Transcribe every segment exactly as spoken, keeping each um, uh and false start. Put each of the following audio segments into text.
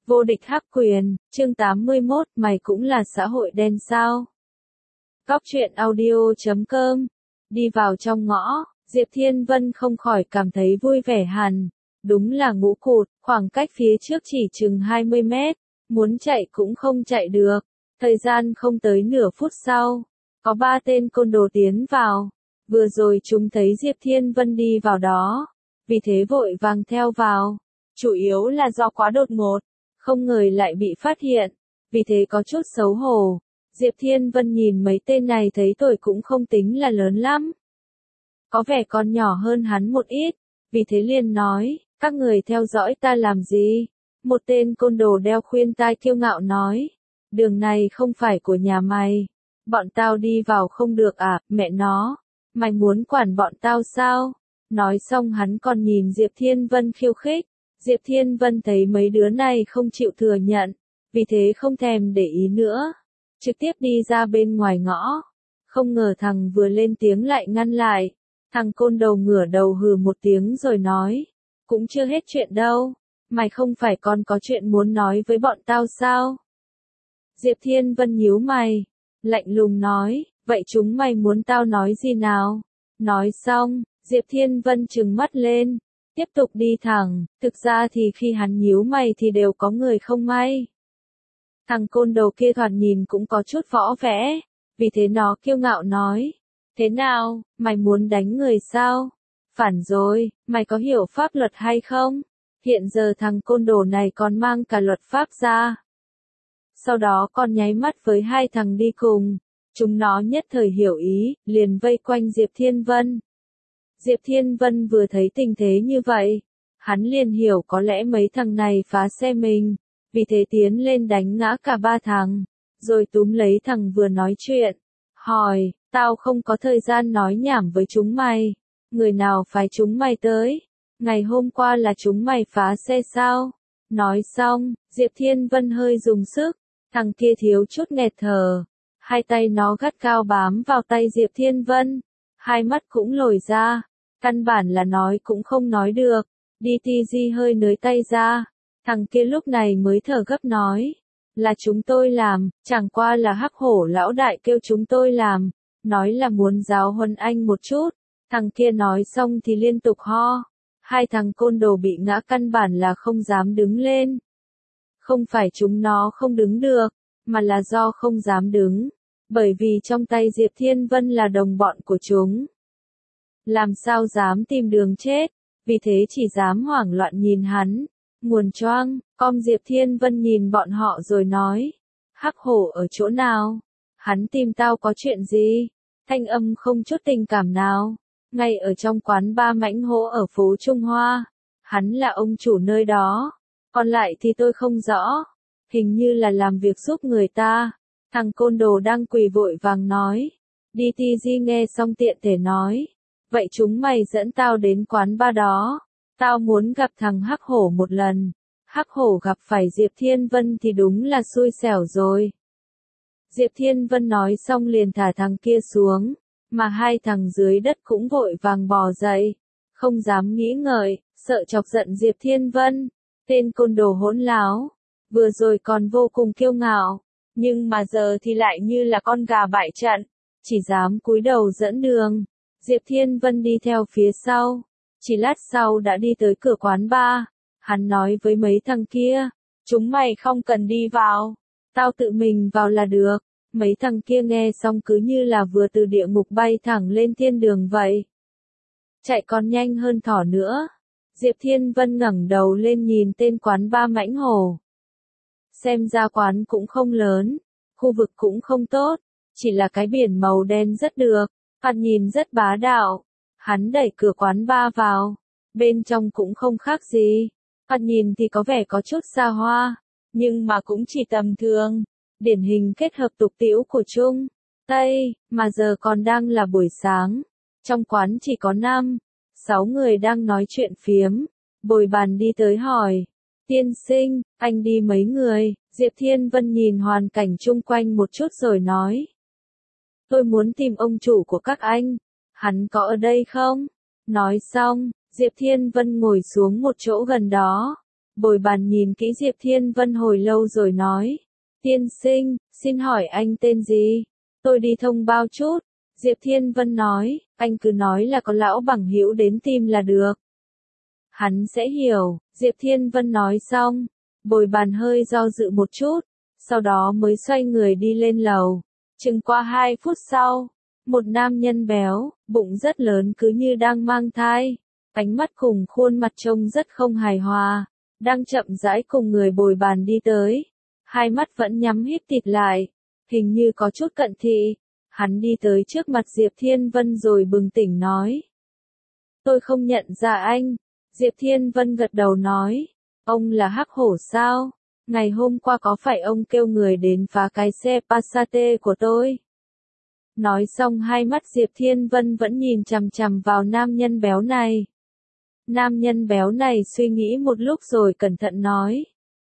Vô địch hắc quyền, chương tám mươi mốt, mày cũng là xã hội đen sao? Góc truyện audio chấm com. Đi vào trong ngõ, Diệp Thiên Vân không khỏi cảm thấy vui vẻ hẳn. Đúng là ngũ cụt, khoảng cách phía trước chỉ chừng hai mươi mét, muốn chạy cũng không chạy được. Thời gian không tới nửa phút sau, có ba tên côn đồ tiến vào. Vừa rồi chúng thấy Diệp Thiên Vân đi vào đó, vì thế vội vàng theo vào. Chủ yếu là do quá đột ngột, không ngờ lại bị phát hiện, vì thế có chút xấu hổ. Diệp Thiên Vân nhìn mấy tên này thấy tuổi cũng không tính là lớn lắm. Có vẻ còn nhỏ hơn hắn một ít, vì thế liền nói, các người theo dõi ta làm gì? Một tên côn đồ đeo khuyên tai kiêu ngạo nói, đường này không phải của nhà mày, bọn tao đi vào không được à, mẹ nó, mày muốn quản bọn tao sao? Nói xong hắn còn nhìn Diệp Thiên Vân khiêu khích. Diệp Thiên Vân thấy mấy đứa này không chịu thừa nhận, vì thế không thèm để ý nữa, trực tiếp đi ra bên ngoài ngõ. Không ngờ thằng vừa lên tiếng lại ngăn lại, thằng côn đầu ngửa đầu hừ một tiếng rồi nói, cũng chưa hết chuyện đâu, mày không phải còn có chuyện muốn nói với bọn tao sao? Diệp Thiên Vân nhíu mày, lạnh lùng nói, vậy chúng mày muốn tao nói gì nào? Nói xong, Diệp Thiên Vân trừng mắt lên, tiếp tục đi thẳng, thực ra thì khi hắn nhíu mày thì đều có người không may. Thằng côn đầu kia thoạt nhìn cũng có chút võ vẽ, vì thế nó kiêu ngạo nói, thế nào, mày muốn đánh người sao? Phản rồi, mày có hiểu pháp luật hay không? Hiện giờ thằng côn đồ này còn mang cả luật pháp ra. Sau đó còn nháy mắt với hai thằng đi cùng, chúng nó nhất thời hiểu ý, liền vây quanh Diệp Thiên Vân. Diệp Thiên Vân vừa thấy tình thế như vậy, hắn liền hiểu có lẽ mấy thằng này phá xe mình, vì thế tiến lên đánh ngã cả ba thằng, rồi túm lấy thằng vừa nói chuyện, hỏi, tao không có thời gian nói nhảm với chúng mày, người nào phái chúng mày tới, ngày hôm qua là chúng mày phá xe sao? Nói xong, Diệp Thiên Vân hơi dùng sức, thằng kia thiếu chút nghẹt thở, hai tay nó gắt cao bám vào tay Diệp Thiên Vân, hai mắt cũng lồi ra. Căn bản là nói cũng không nói được, đê tê giê hơi nới tay ra, thằng kia lúc này mới thở gấp nói, là chúng tôi làm, chẳng qua là hắc hổ lão đại kêu chúng tôi làm, nói là muốn giáo huấn anh một chút, thằng kia nói xong thì liên tục ho, hai thằng côn đồ bị ngã căn bản là không dám đứng lên. Không phải chúng nó không đứng được, mà là do không dám đứng, bởi vì trong tay Diệp Thiên Vân là đồng bọn của chúng. Làm sao dám tìm đường chết, vì thế chỉ dám hoảng loạn nhìn hắn, nguồn choang, com Diệp Thiên Vân nhìn bọn họ rồi nói, hắc hổ ở chỗ nào? Hắn tìm tao có chuyện gì? Thanh âm không chút tình cảm nào, ngay ở trong quán ba mãnh hổ ở phố Trung Hoa, hắn là ông chủ nơi đó, còn lại thì tôi không rõ, hình như là làm việc giúp người ta, thằng côn đồ đang quỳ vội vàng nói, đê tê giê nghe xong tiện thể nói. Vậy chúng mày dẫn tao đến quán ba đó, tao muốn gặp thằng hắc hổ một lần, hắc hổ gặp phải Diệp Thiên Vân thì đúng là xui xẻo rồi. Diệp Thiên Vân nói xong liền thả thằng kia xuống, mà hai thằng dưới đất cũng vội vàng bò dậy, không dám nghĩ ngợi, sợ chọc giận Diệp Thiên Vân, tên côn đồ hỗn láo, vừa rồi còn vô cùng kiêu ngạo, nhưng mà giờ thì lại như là con gà bại trận, chỉ dám cúi đầu dẫn đường. Diệp Thiên Vân đi theo phía sau, chỉ lát sau đã đi tới cửa quán bar, hắn nói với mấy thằng kia, chúng mày không cần đi vào, tao tự mình vào là được, mấy thằng kia nghe xong cứ như là vừa từ địa ngục bay thẳng lên thiên đường vậy. Chạy còn nhanh hơn thỏ nữa, Diệp Thiên Vân ngẩng đầu lên nhìn tên quán bar mãnh hổ. Xem ra quán cũng không lớn, khu vực cũng không tốt, chỉ là cái biển màu đen rất được. Hắn nhìn rất bá đạo, hắn đẩy cửa quán bar vào, bên trong cũng không khác gì, hắn nhìn thì có vẻ có chút xa hoa, nhưng mà cũng chỉ tầm thường, điển hình kết hợp tục tĩu của Trung, Tây, mà giờ còn đang là buổi sáng, trong quán chỉ có năm, sáu người đang nói chuyện phiếm, bồi bàn đi tới hỏi, tiên sinh, anh đi mấy người, Diệp Thiên Vân nhìn hoàn cảnh chung quanh một chút rồi nói. Tôi muốn tìm ông chủ của các anh, hắn có ở đây không? Nói xong, Diệp Thiên Vân ngồi xuống một chỗ gần đó, Bồi bàn nhìn kỹ Diệp Thiên Vân hồi lâu rồi nói. Tiên sinh, xin hỏi anh tên gì? Tôi đi thông báo chút. Diệp Thiên Vân nói, anh cứ nói là có lão bằng hữu đến tìm là được. Hắn sẽ hiểu, Diệp Thiên Vân nói xong. Bồi bàn hơi do dự một chút, sau đó mới xoay người đi lên lầu. Chừng qua hai phút sau, một nam nhân béo, bụng rất lớn cứ như đang mang thai. Ánh mắt cùng khuôn mặt trông rất không hài hòa, đang chậm rãi cùng người bồi bàn đi tới. Hai mắt vẫn nhắm híp tịt lại, hình như có chút cận thị. Hắn đi tới trước mặt Diệp Thiên Vân rồi bừng tỉnh nói. Tôi không nhận ra anh. Diệp Thiên Vân gật đầu nói. Ông là Hắc Hổ sao? Ngày hôm qua có phải ông kêu người đến phá cái xe Passat của tôi? Nói xong hai mắt Diệp Thiên Vân vẫn nhìn chằm chằm vào nam nhân béo này. Nam nhân béo này suy nghĩ một lúc rồi cẩn thận nói.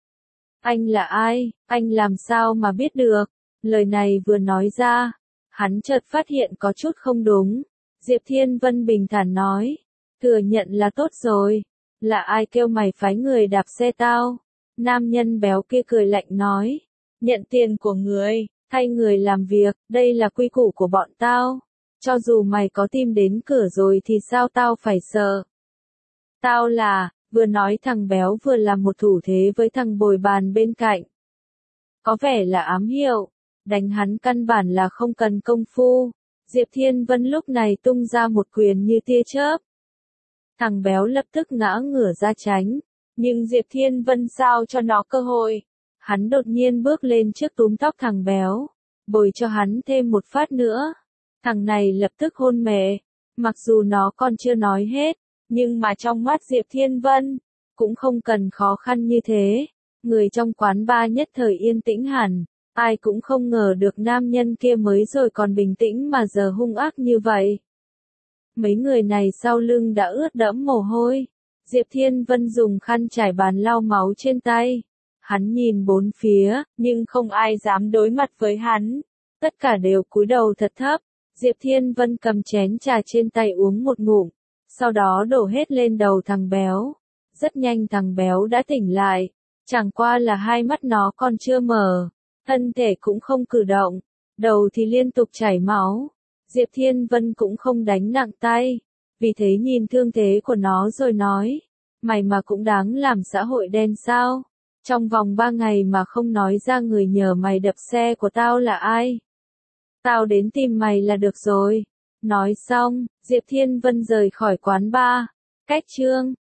Anh là ai? Anh làm sao mà biết được? Lời này vừa nói ra, hắn chợt phát hiện có chút không đúng. Diệp Thiên Vân bình thản nói. Thừa nhận là tốt rồi. Là ai kêu mày phái người đạp xe tao? Nam nhân béo kia cười lạnh nói. Nhận tiền của người, thay người làm việc, đây là quy củ của bọn tao. Cho dù mày có tìm đến cửa rồi thì sao tao phải sợ? Tao là, vừa nói thằng béo vừa làm một thủ thế với thằng bồi bàn bên cạnh. Có vẻ là ám hiệu, đánh hắn căn bản là không cần công phu. Diệp Thiên Vân lúc này tung ra một quyền như tia chớp. Thằng béo lập tức ngã ngửa ra tránh, nhưng Diệp Thiên Vân sao cho nó cơ hội. Hắn đột nhiên bước lên trước túm tóc thằng béo, bồi cho hắn thêm một phát nữa. Thằng này lập tức hôn mê, mặc dù nó còn chưa nói hết, nhưng mà trong mắt Diệp Thiên Vân, cũng không cần khó khăn như thế. Người trong quán bar nhất thời yên tĩnh hẳn, ai cũng không ngờ được nam nhân kia mới rồi còn bình tĩnh mà giờ hung ác như vậy. Mấy người này sau lưng đã ướt đẫm mồ hôi. Diệp Thiên Vân dùng khăn trải bàn lau máu trên tay. Hắn nhìn bốn phía, nhưng không ai dám đối mặt với hắn. Tất cả đều cúi đầu thật thấp. Diệp Thiên Vân cầm chén trà trên tay uống một ngụm, sau đó đổ hết lên đầu thằng béo. Rất nhanh thằng béo đã tỉnh lại, chẳng qua là hai mắt nó còn chưa mở, thân thể cũng không cử động, đầu thì liên tục chảy máu. Diệp Thiên Vân cũng không đánh nặng tay, vì thế nhìn thương thế của nó rồi nói, mày mà cũng đáng làm xã hội đen sao? Trong vòng ba ngày mà không nói ra người nhờ mày đập xe của tao là ai? Tao đến tìm mày là được rồi. Nói xong, Diệp Thiên Vân rời khỏi quán bar. Cách chương